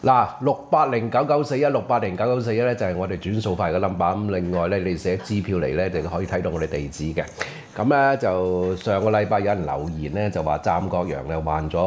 嗱，68099416809941咧就係我哋轉數快嘅 number。咁另外咧，你寫支票嚟咧，就可以睇到我哋地址嘅。咁咧就上個禮拜有人留言咧，就話湛國陽咧患咗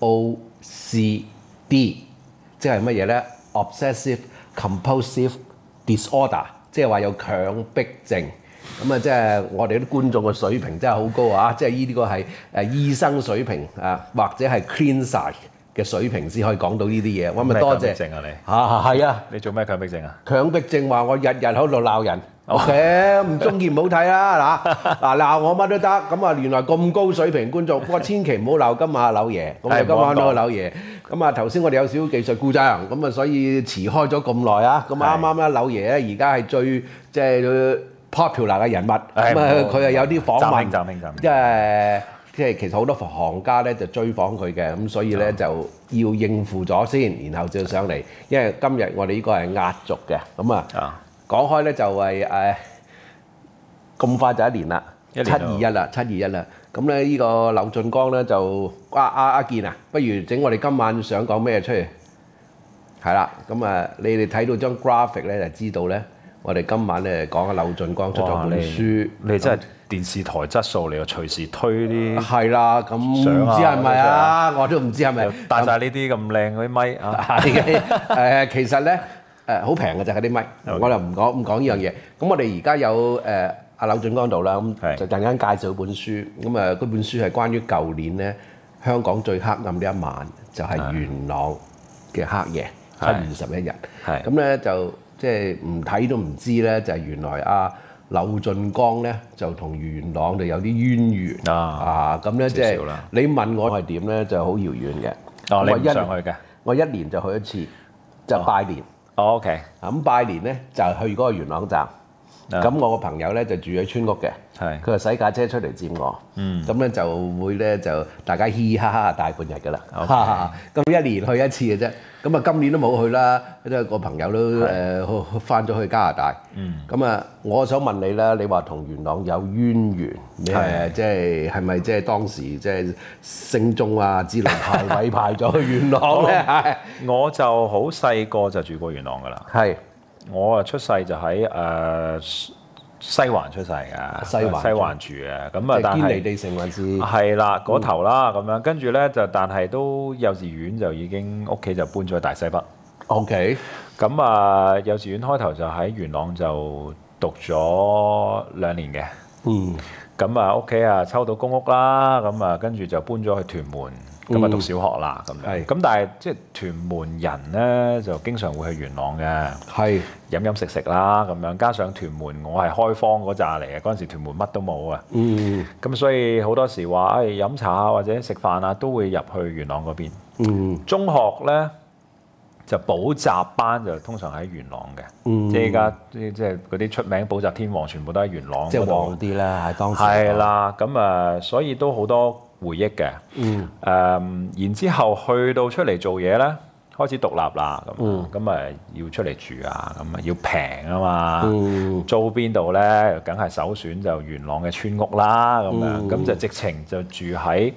OCD，即係乜嘢咧 ？Obsessive Compulsive Disorder， 即係話有強迫症。咁啊，即係我哋啲觀眾嘅水平真係好高啊！即係呢啲個係醫生水平啊，或者係 cleaner嘅水平先可以講到呢啲嘢。我咪多謝。 症啊你？ 係啊！ 你做咩強迫症啊？ 強迫症話我日日喺度鬧人。OK， 唔中意唔好睇啦嗱鬧我乜都得。咁啊，原來咁高水平觀眾，不過千祈唔好鬧今晚柳爺。咁啊，今晚都柳爺。咁啊，頭先我哋有少少技術故障，咁啊，所以遲開咗咁耐啊。咁啱啱咧，柳爺咧而家係最即係popular 嘅人物。咁啊，佢又有啲訪問，即係其實好多行家咧就追訪佢嘅，咁所以咧就要應付咗先，然後就上嚟。因為今日我哋呢個係壓軸嘅，咁啊講開咧就係咁快就一年啦，721啦。咁咧呢個劉俊江咧就阿健啊，不如整我哋今晚想講咩出嚟？係啦，咁啊你哋睇到張 graphic 咧就知道咧，我哋今晚咧講阿劉俊江出咗本書， 你真係電視台質素嚟喎，隨時推啲係啦，咁唔知係咪啊？我都唔知係咪帶晒呢啲咁靚嗰啲咪啊？ 係其實咧好平嘅就係啲咪，我就唔講呢樣嘢。咁我哋而家有阿劉俊江度啦，咁就陣間介紹本書。咁嗰本書係關於舊年咧香港最黑暗嘅一晚，就係元朗嘅黑夜，7月21日。咁咧就即係唔睇都唔知咧，就係原來劉俊江咧就同元朗就有啲淵源咁咧即係你問我係點咧，就好遙遠嘅。 你唔上去嘅？ 我一年就去一次，就拜年。 OK。 咁拜年咧就去嗰個元朗站。咁我個朋友咧就住喺村屋嘅，佢就洗架車出嚟接我。咁咧就會咧就大家嘻嘻哈哈大半日㗎啦。咁一年去一次嘅啫。咁啊今年都冇去啦，因為個朋友都翻咗去加拿大。咁啊，我想問你啦，你話同元朗有淵源，你即係咪即係當時即係升中啊之類委派咗去元朗咧？ 我就好細個就住過元朗㗎啦。我出世就喺西環出世嘅，西環住嘅。咁啊，但係堅尼地城還是係啦嗰頭啦咁樣。跟住咧就，但係都幼稚園就已經屋企就搬咗去大西北。OK。咁啊，幼稚園開頭就喺元朗就讀咗2年嘅。咁啊，屋企啊抽到公屋啦，咁啊跟住就搬咗去屯門。咁啊讀小學啦咁樣，咁但係即係屯門人咧就經常會去元朗嘅，飲飲食食啦咁樣。加上屯門我係開荒嗰扎嚟嘅，嗰陣時屯門乜都冇啊。咁所以好多時話飲茶啊或者食飯啊都會入去元朗嗰邊。中學咧就補習班就通常喺元朗嘅，即係依家即係嗰啲出名補習天王全部都喺元朗。即係旺啲啦，喺當時。係啦，咁啊，所以都好多回憶嘅，然之後去到出嚟做嘢咧，開始獨立啦，咁啊要出嚟住啊，咁啊要平啊嘛，租邊度咧？梗係首選就元朗嘅村屋啦，咁樣，咁就直情就住喺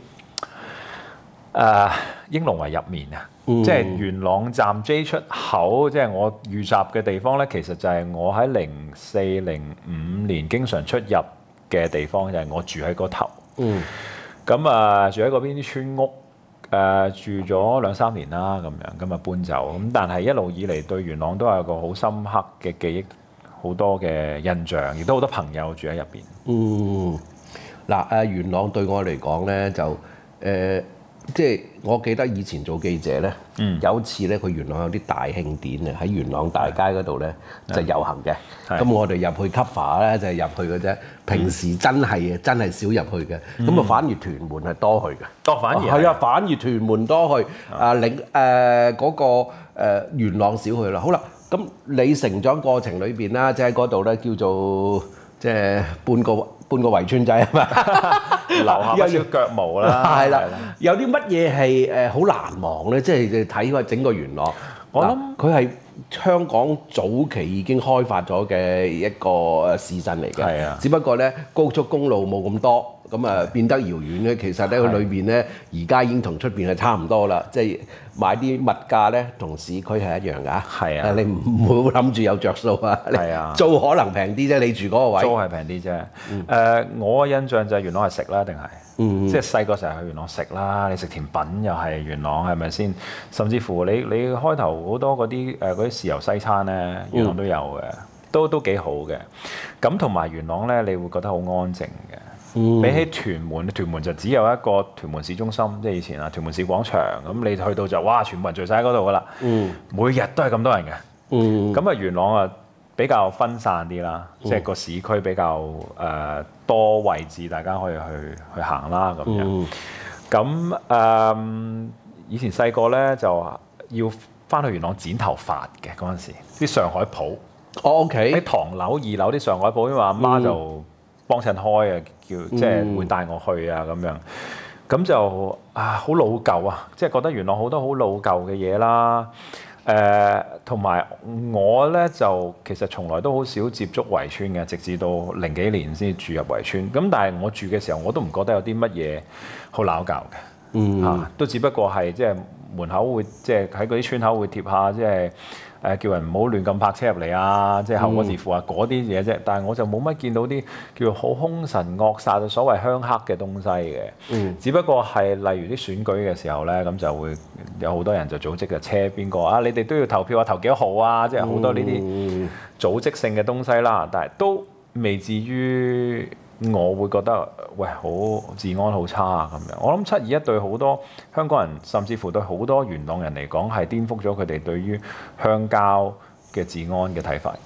英龍圍入面啊，即係元朗站 J 出口，即係我預習嘅地方咧，其實就係我喺04、05年經常出入嘅地方，就係我住喺嗰頭。咁啊，住喺嗰邊啲村屋，住咗2-3年啦，咁樣，咁啊搬走。咁但係一路以嚟對元朗都係個好深刻嘅記憶，好多嘅印象，亦都好多朋友住喺入邊。元朗對我嚟講咧，就即係我記得以前做記者咧，有一次咧，佢元朗有啲大慶典啊，喺元朗大街嗰度咧就遊行嘅。咁我哋入去 cover 咧就係入去嘅啫。平時真係少入去嘅。咁啊反而屯門係多去嘅。反而屯門多去。嗰個元朗少去啦。好啦，咁你成長過程裏邊啦，即係嗰度咧叫做即係半個圍村仔啊嘛。留下少少腳毛啦，係啦。有啲乜嘢係好難忘咧？即係睇過整個元朗，我諗佢係香港早期已經開發咗嘅一個市鎮嚟嘅。只不過咧高速公路冇咁多， 咁啊變得遙遠咧。其實咧佢裏邊咧而家已經同出邊係差唔多啦，即係買啲物價咧同市區係一樣㗎。 係啊， 你唔好諗住有着數啊。係啊，租可能平啲啫，你住嗰個位。 租係平啲啫。我嘅印象就係元朗係食啦，定係？即係細個成日去元朗食啦，你食甜品又係元朗，係咪先？甚至乎你開頭好多嗰啲豉油西餐咧，元朗都有嘅，都幾好嘅。咁同埋元朗咧，你會覺得好安靜嘅。比起屯門就只有一個屯門市中心，即係以前啊屯門市廣場。咁你去到就哇，全部人聚晒喺嗰度噶啦。每日都係咁多人嘅。咁啊元朗啊比較分散啲啦，即係個市區比較多位置，大家可以去行啦咁樣。咁以前細個咧就要翻去元朗剪頭髮嘅嗰陣時，啲上海鋪。 OK。喺唐樓2樓啲上海鋪，因為阿媽就幫襯開啊，即係會帶我去啊咁樣。咁就好老舊啊，即係覺得元朗好多好老舊嘅嘢啦。同埋我咧就其實從來都好少接觸圍村嘅，直至到零幾年先住入圍村。咁但係我住嘅時候，我都唔覺得有啲乜嘢好鬧交嘅。都只不過係即係門口會即係喺嗰啲村口會貼下，即係叫人唔好亂咁泊車入嚟啊，即係後果自負啊嗰啲嘢啫。但係我就冇乜見到啲叫做好兇神惡煞嘅所謂鄉黑嘅東西嘅。只不過係例如啲選舉嘅時候咧，咁就會有好多人就組織嘅車邊個啊，你哋都要投票啊，投幾多號啊，即係好多呢啲組織性嘅東西啦。但係都未至於我會覺得喂好治安好差啊咁樣。我諗721對好多香港人，甚至乎對好多元朗人嚟講，係顛覆咗佢哋對於鄉郊嘅治安嘅睇法。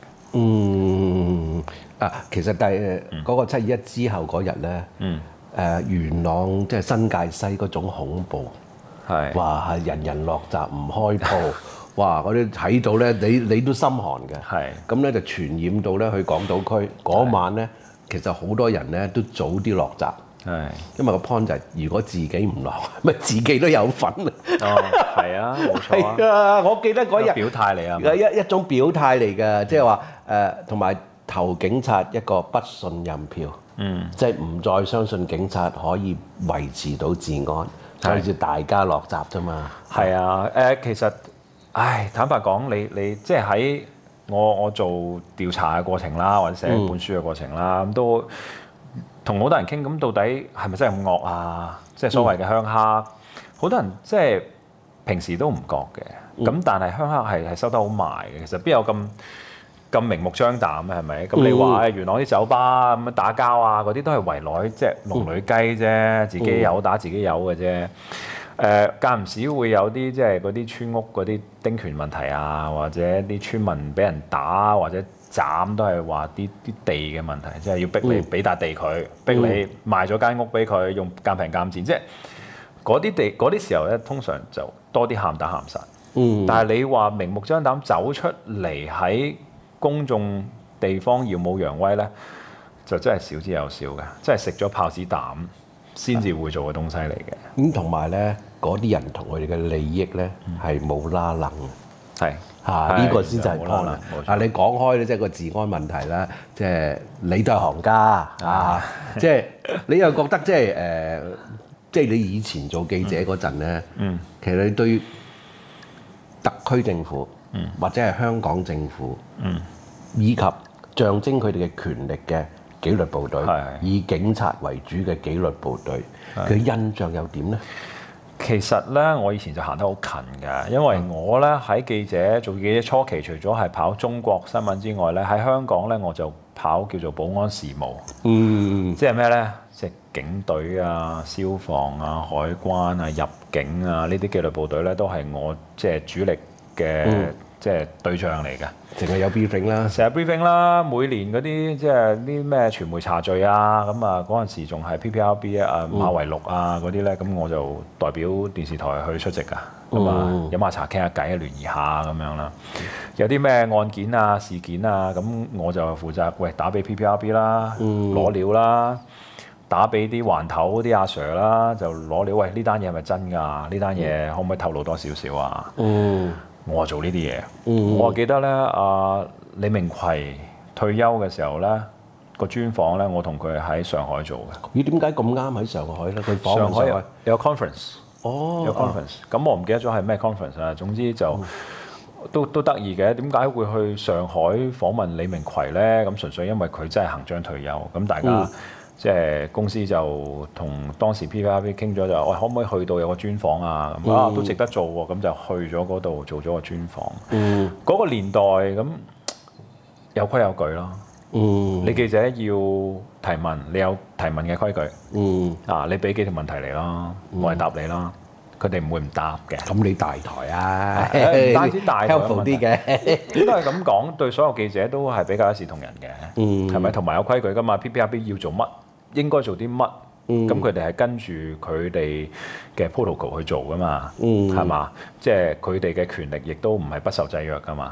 其實嗰個721之後嗰日咧，元朗即係新界西嗰種恐怖，話係人人落閘唔開鋪，哇！嗰啲睇到咧，你都心寒嘅。咁咧就傳染到咧去港島區嗰晚咧。其實好多人咧都早啲落閘，因為個 point 就係如果自己唔落，咪自己都有份啊！ 係啊，冇錯啊！我記得嗰日表態嚟啊， 一種表態嚟㗎，即係話同埋投警察一個不信任票，即係唔再相信警察可以維持到治安，所以就大家落閘啫嘛。 係啊，其實，坦白講，你即係喺我做調查嘅過程啦，或者寫本書嘅過程啦，咁都同好多人傾，咁到底係咪真係咁惡啊？即係所謂嘅鄉黑，好多人即係平時都唔覺嘅，咁但係鄉黑係收得好埋嘅。其實邊有咁明目張膽嘅係咪？咁你話元朗啲酒吧咁樣打交啊，嗰啲都係圍內即係龍女雞啫，自己有打自己有嘅啫。間唔時會有啲即係嗰啲村屋嗰啲丁權問題啊，或者啲村民俾人打或者斬，都係話啲地嘅問題，即係要逼你俾笪地佢，逼你賣咗間屋俾佢，用賤平賤賤，即係嗰啲地嗰啲時候咧，通常就多啲喊打喊殺。但係你話明目張膽走出嚟喺公眾地方耀武揚威咧，就真係少之又少嘅，即係食咗豹子膽先至會做嘅東西嚟嘅。 咁同埋咧，嗰啲人同佢哋嘅利益咧係冇拉楞嘅。呢個先就係 point。你講開咧，即係個治安問題啦，即係你都係行家即係你又覺得即係你以前做記者嗰陣咧，其實你對特區政府或者係香港政府，以及象徵佢哋嘅權力嘅紀律部隊，以警察為主嘅紀律部隊，佢印象又點呢？ 其實咧，我以前就行得好近㗎，因為我咧喺做記者初期，除咗係跑中國新聞之外咧，喺香港咧我就跑叫做保安事務，即係咩咧？即係警隊啊、消防啊、海關啊、入境啊呢啲紀律部隊咧，都係我即係主力嘅即係對象嚟嘅。 成日有 briefing 啦， 成日 briefing 啦，每年嗰啲即係啲咩傳媒茶敍啊，咁啊嗰陣時仲係 PPRB 啊、馬維祿啊嗰啲咧，咁我就代表電視台去出席㗎，咁啊飲下茶傾下偈，聯誼下咁樣啦。有啲咩案件啊、事件啊，咁我就負責打俾 PPRB 啦，攞料啦，打俾啲環頭啲阿 Sir 啦，就攞料。喂，呢單嘢係咪真㗎？呢單嘢可唔可以透露多少少啊？我做呢啲嘢，我記得咧，李明逵退休嘅時候咧， 個專訪咧，我同佢喺上海做嘅。 咦？點解咁啱喺上海咧？佢上海有 conference。 哦。 有 conference。咁我唔記得咗係咩 conference 啦。總之就都得意嘅。點解會去上海訪問李明奎咧？咁純粹因為佢真係行將退休。咁大家即係公司就同當時 PPRP 傾咗就，可唔可以去到有個專訪啊？咁都值得做喎。咁就去咗嗰度做咗個專訪。嗰個年代咁有規有矩咯。你記者要提問，你有提問嘅規矩。你俾幾條問題嚟咯，我係答你啦。佢哋唔會唔答嘅。咁你大台啊， 唔單止大台啲嘅， 應該係咁講，對所有記者都係比較一視同仁嘅。係咪？同埋有規矩㗎嘛 ？PPRP 要做乜，應該做啲乜。咁佢哋係跟住佢哋嘅 protocol 去做㗎嘛，係嘛？即係佢哋嘅權力亦都唔係不受制約㗎嘛。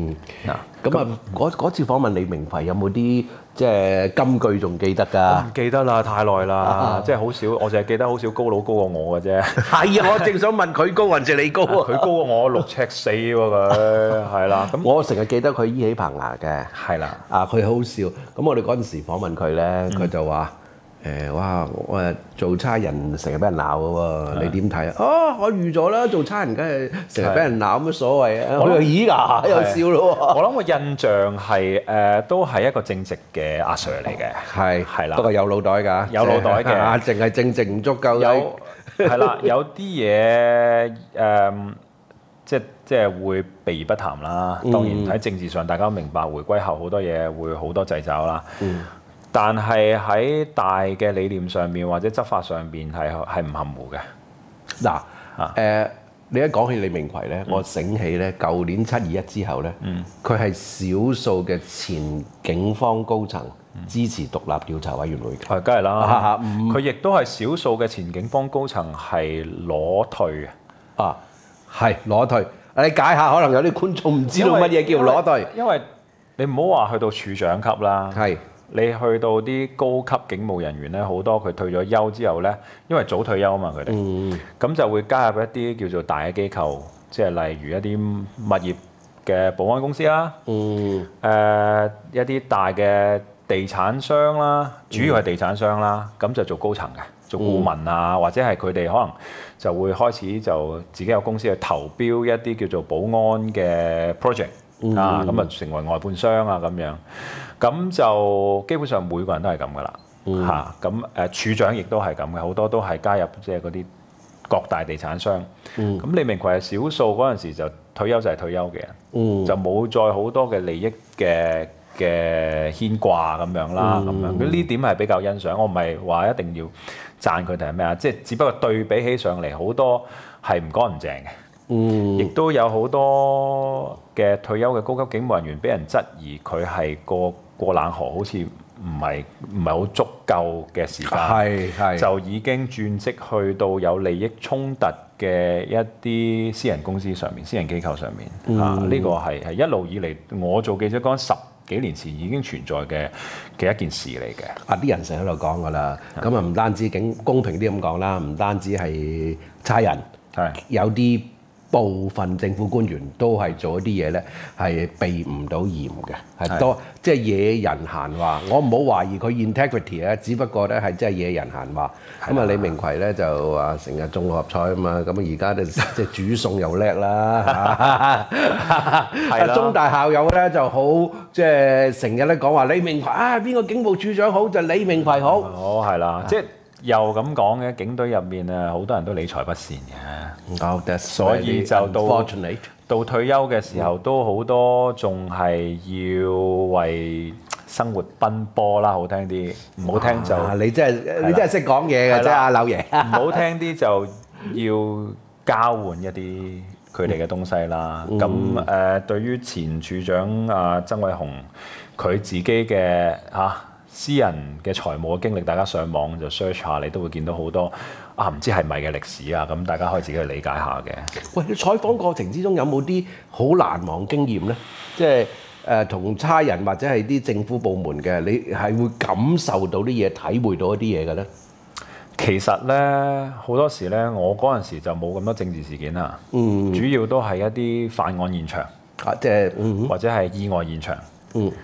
嗰次訪問李明奎有冇啲即係金句仲記得㗎？ 我唔記得啦，太耐啦，即係好少，我淨係記得好少高佬高過我嘅啫。 係啊，我正想問佢高還是你高啊？ 佢高過我6尺4喎，佢係啦。咁我成日記得佢依起棚牙嘅。 係啦。 佢好笑。咁我哋嗰陣時訪問佢咧，佢就話。哇！我做差人成日俾人鬧嘅喎，你點睇啊？我預咗啦，做差人梗係成日俾人鬧，乜所謂啊？我又咦㗎，又笑咯喎！ 我諗個印象係都係一個正直嘅阿 Sir 嚟嘅，係啦， 不過有腦袋㗎， 有腦袋嘅， 淨係正直唔足夠。 係啦，有啲嘢即係會避而不談啦。當然喺政治上，大家明白回歸後好多嘢會好多掣肘啦。但係喺大嘅理念上面或者執法上邊係唔含糊嘅。 嗱你一講起李明奎咧，我醒起咧，舊年721之後咧，佢係少數嘅前警方高層支持獨立調查委員會嘅。 梗係啦，佢亦都係少數嘅前警方高層係攞退嘅。 係攞退。你解下，可能有啲觀眾唔知道乜嘢叫攞退。 因為你唔好話去到處長級啦。 係。 你去到啲高級警務人員咧，好多佢退咗休之後咧，因為早退休啊嘛，佢哋，咁就會加入一啲叫做大嘅機構，即係例如一啲物業嘅保安公司啦，一啲大嘅地產商啦，主要係地產商啦，咁就做高層嘅，做顧問啊，或者係佢哋可能就會開始就自己有公司去投標一啲叫做保安嘅 project。咁啊成為外判商啊咁樣，咁就基本上每個人都係咁噶啦，咁處長亦都係咁嘅，好多都係加入即係嗰啲各大地產商。咁李明奎係少數嗰陣時就退休就係退休嘅人，就冇再好多嘅利益嘅牽掛咁樣啦，咁樣。咁呢點係比較欣賞，我唔係話一定要讚佢哋係咩啊，即係只不過對比起上嚟好多係唔乾唔淨嘅。亦都有好多嘅退休嘅高級警務人員俾人質疑佢係過冷河，好似唔係好足夠嘅時間，就已經轉職去到有利益衝突嘅一啲私人公司上面、私人機構上面。呢個係一路以嚟我做記者講10幾年前已經存在嘅一件事嚟嘅。 啲人成日喺度講㗎啦，咁唔單止公平啲咁講啦，唔單止係差人，有啲部分政府官員都係做一啲嘢咧，係避唔到嚴嘅，係多即係惹人閒話。我唔好懷疑佢 integrity 啊，只不過咧係真係惹人閒話。咁啊，李明奎咧就話成日中六合彩啊嘛，咁而家就即係煮餸又叻啦。係啦，中大校友咧就好，即係成日咧講話李明奎邊個警務處長好就李明奎好。 係啦，即係。又咁講嘅，警隊入面啊，好多人都理財不善嘅，所以就到退休嘅時候，都好多仲係要為生活奔波啦，好聽啲，唔好聽就你真係識講嘢嘅啫，阿柳爺。 唔好聽啲就要交換一啲佢哋嘅東西啦。咁對於前處長曾偉雄，佢自己嘅私人嘅財務嘅經歷，大家上網就 search 下，你都會見到好多唔知係咪嘅歷史啊，咁大家可以自己去理解下嘅。 喂，你採訪過程之中有冇啲好難忘經驗咧？即係同差人或者係啲政府部門嘅，你係會感受到啲嘢，體會到一啲嘢嘅咧？ 其實咧，好多時咧，我嗰陣時就冇咁多政治事件啦，主要都係一啲犯案現場， 即係或者係意外現場。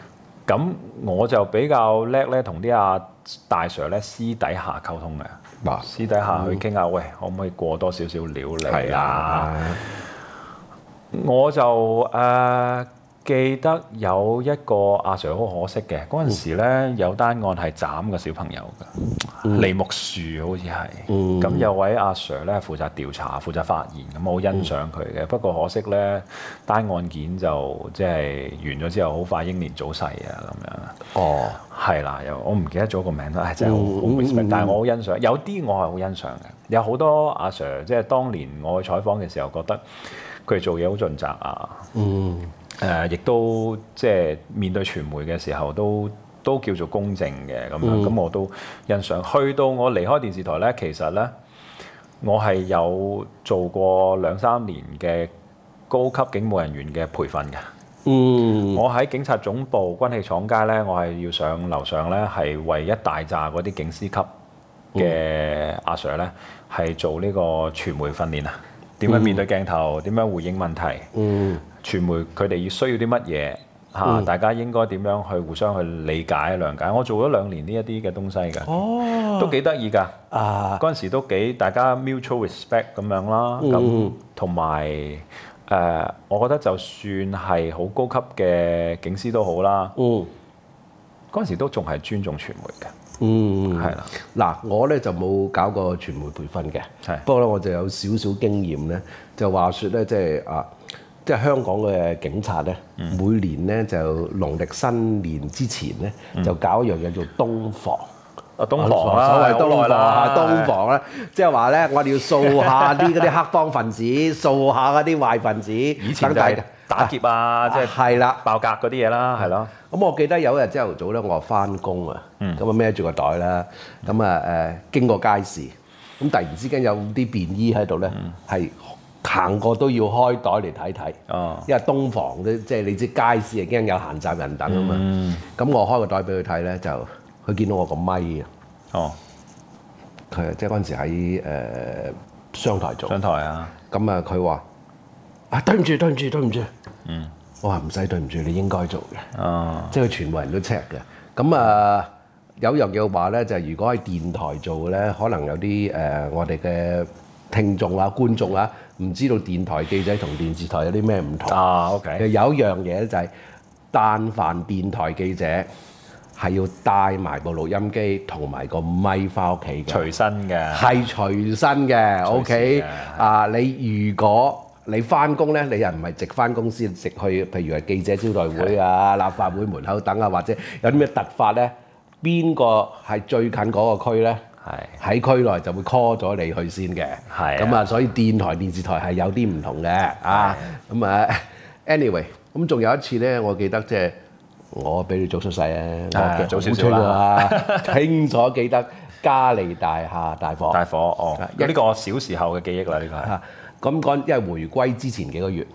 咁我就比較叻咧，同啲大 Sir 咧私底下溝通嘅，私底下去傾下，喂，可唔可以過多少少料嚟啊？我就記得有一個阿 Sir 好可惜嘅，嗰陣時咧有單案係斬個小朋友嘅，梨木樹好似係，咁有位阿 Sir 咧負責調查、負責發言，咁我好欣賞佢嘅。不過可惜咧，單案件就即係完咗之後，好快英年早逝啊咁樣。哦，係啦，我唔記得咗個名啦，真係好 respect，但係我好欣賞，有啲我係好欣賞嘅，有好多阿 Sir 即係當年我去採訪嘅時候，覺得佢哋做嘢好盡責啊。亦都即係面對傳媒嘅時候都叫做公正嘅咁樣，咁我都欣賞。去到我離開電視台咧，其實咧我係有做過2-3年嘅高級警務人員嘅培訓嘅。我喺警察總部軍器廠街咧，我係要上樓上咧，係為一大紮嗰啲警司級嘅阿 Sir 咧，係做呢個傳媒訓練啊。點樣面對鏡頭？點樣回應問題？傳媒佢哋要需要啲乜嘢嚇？大家應該點樣去互相去理解、諒解？我做咗2年呢一啲嘅東西㗎，都幾得意㗎。嗰陣時都幾大家 mutual respect 咁樣啦。咁同埋我覺得就算係好高級嘅警司都好啦。嗰陣時都仲係尊重傳媒嘅。係啦。 嗱，我咧就冇搞過傳媒培訓嘅，不過咧我就有少少經驗咧，就話説咧，即係香港嘅警察咧，每年咧就農曆新年之前咧，就搞一樣嘢做冬防。 冬防啦， 所謂冬防咧，即係話咧，我哋要掃下啲嗰啲黑幫分子，掃下嗰啲壞分子。以前就係打劫啊，即係係啦， 爆格嗰啲嘢啦，係咯。 咁我記得有一日朝頭早咧，我翻工啊，咁啊孭住個袋啦，咁啊經過街市，咁突然之間有啲便衣喺度咧，係行過都要開袋嚟睇睇，因為冬防即係你知街市係驚有閒雜人等啊嘛。咁我開個袋俾佢睇咧，就佢見到我個咪啊，佢即係嗰陣時喺商台做。 商台啊， 咁啊佢話對唔住，我話唔使對唔住，你應該做嘅，即係佢全部人都 check 嘅。咁有樣嘢話咧，就係如果喺電台做咧，可能有啲我哋嘅聽眾啊、觀眾啊，唔知道電台記者同電視台有啲咩唔同。 OK。 有一樣嘢咧就係，但凡電台記者係要帶埋部錄音機同埋個咪翻屋企嘅， 隨身嘅， 係隨身嘅。OK。你如果你翻工咧，你又唔係直翻公司，直去譬如係記者招待會啊、立法會門口等啊，或者有啲咩突發咧，邊個係最近嗰個區咧？喺區內就會 call 咗你去先嘅。咁啊，所以電台、電視台係有啲唔同嘅啊。咁啊 ，anyway， 咁仲有一次咧，我記得即係我比你早出世啊，我早少少啦，清楚記得嘉利大廈大火。 大火有呢個小時候嘅記憶啦，呢個係。 咁講，因為回歸之前幾個月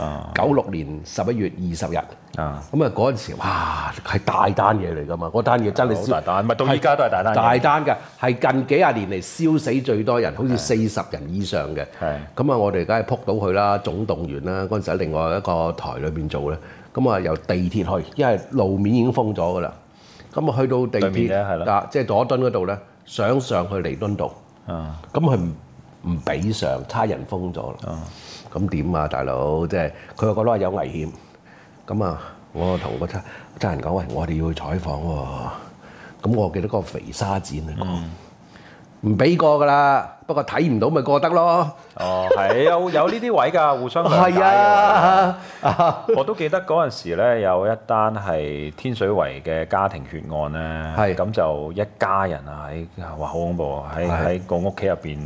，96年11月20日，咁啊嗰陣時，哇係大單嘢嚟㗎嘛！嗰單嘢真係好大單，咪到依家都係大單。 大單㗎，係近幾廿年嚟燒死最多人，好似40人以上嘅。咁啊，我哋梗係撲到佢啦，總動員啦。嗰陣時喺另外一個台裏邊做咧，咁啊由地鐵去，因為路面已經封咗㗎啦。咁啊去到地鐵即係佐敦嗰度咧，想上去彌敦道，咁佢唔俾上，差人封咗啦。咁點啊，大佬？即係佢又覺得有危險。咁啊，我同個差人講：喂，我哋要去採訪喎。咁我記得嗰個肥沙展啊，唔俾過㗎啦。不過睇唔到咪過得咯。 係有呢啲位㗎，互相諒解嘅。我都記得嗰陣時咧，有一單係天水圍嘅家庭血案咧。咁就一家人啊，哇好恐怖啊！喺個屋企入邊。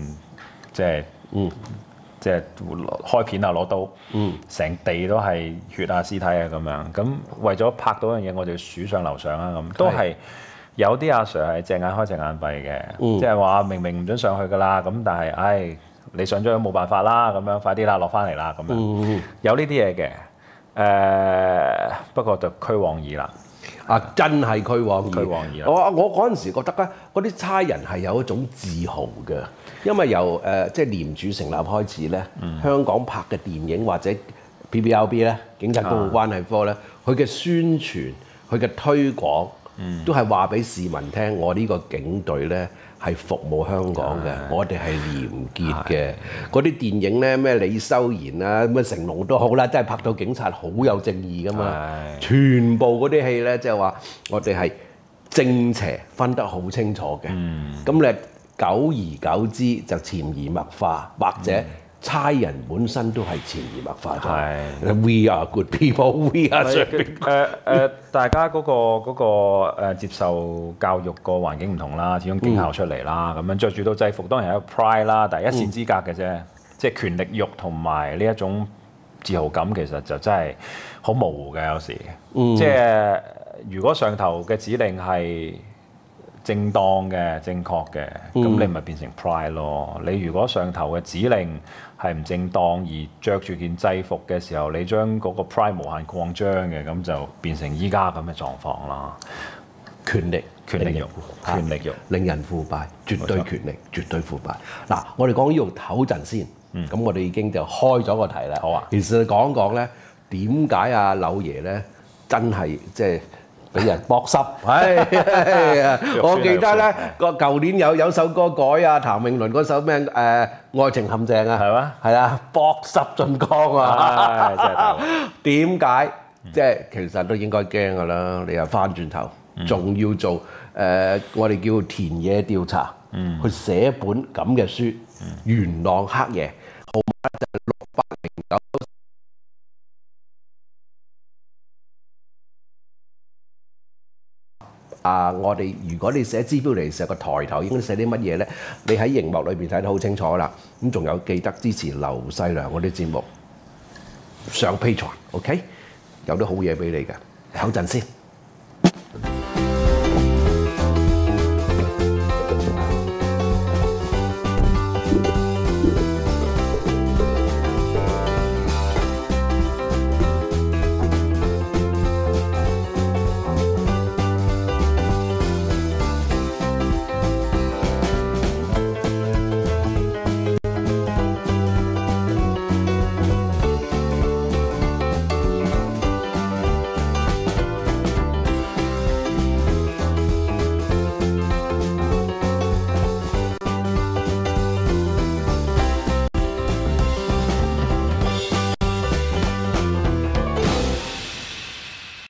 即係開片啊，攞刀，成地都係血啊、屍體啊咁樣。咁為咗拍到樣嘢，我就要鼠上樓上啦。咁都係有啲阿 Sir 係隻眼開隻眼閉嘅，即係話明明唔準上去㗎啦。咁但係你上咗都冇辦法啦。咁樣快啲啦，落翻嚟啦。咁樣有呢啲嘢嘅。不過就屈往矣啦。 真係屈往矣啦。我嗰陣時覺得咧，嗰啲差人係有一種自豪嘅。因為由即係廉署成立開始咧，香港拍嘅電影或者 PBLB 咧，警察公共關係科咧，佢嘅宣傳、 佢嘅推廣都係話俾市民聽，我呢個警隊咧係服務香港嘅，我哋係廉潔嘅。嗰啲電影咧，咩李修賢啊，咩成龍都好啦，真係拍到警察好有正義噶嘛。全部嗰啲戲咧，即係話我哋係正邪分得好清楚嘅。咁你久而久之就潛移默化，或者差人本身都係潛移默化咗。We are good people, we are 大家嗰個接受教育個環境唔同啦，始終警校出嚟啦，咁樣着住到制服當然係一個 pride 啦，但係一線之隔嘅啫。即係權力慾同埋呢一種自豪感，其實就真係好模糊嘅有時。即係如果上頭嘅指令係正當嘅、正確嘅，咁你咪變成 pride 咯。你如果上頭嘅指令係唔正當而着住件制服嘅時候，你將嗰個 pride 無限擴張嘅，咁就變成依家咁嘅狀況啦。 權力慾，令人腐敗，絕對權力，絕對腐敗。嗱，我哋講呢度唞陣先。咁我哋已經就開咗個題啦。好啊，其實講講咧，點解阿柳爺咧真係即係俾人剝濕？我記得咧個舊年有首歌改啊，譚詠麟嗰首咩愛情陷阱啊，係咩？係啊，剝濕進江啊！真係點解？即係其實都應該驚㗎啦。你又翻轉頭，仲要做我哋叫田野調查，去寫本咁嘅書，《元朗黑夜》。號碼就係6809。我哋如果你寫資料嚟時，個抬頭應該寫啲乜嘢咧？你喺熒幕裏邊睇得好清楚啦。咁仲有記得支持劉細良嗰啲節目，上 Patreon，OK？有啲好嘢俾你嘅，唞陣先。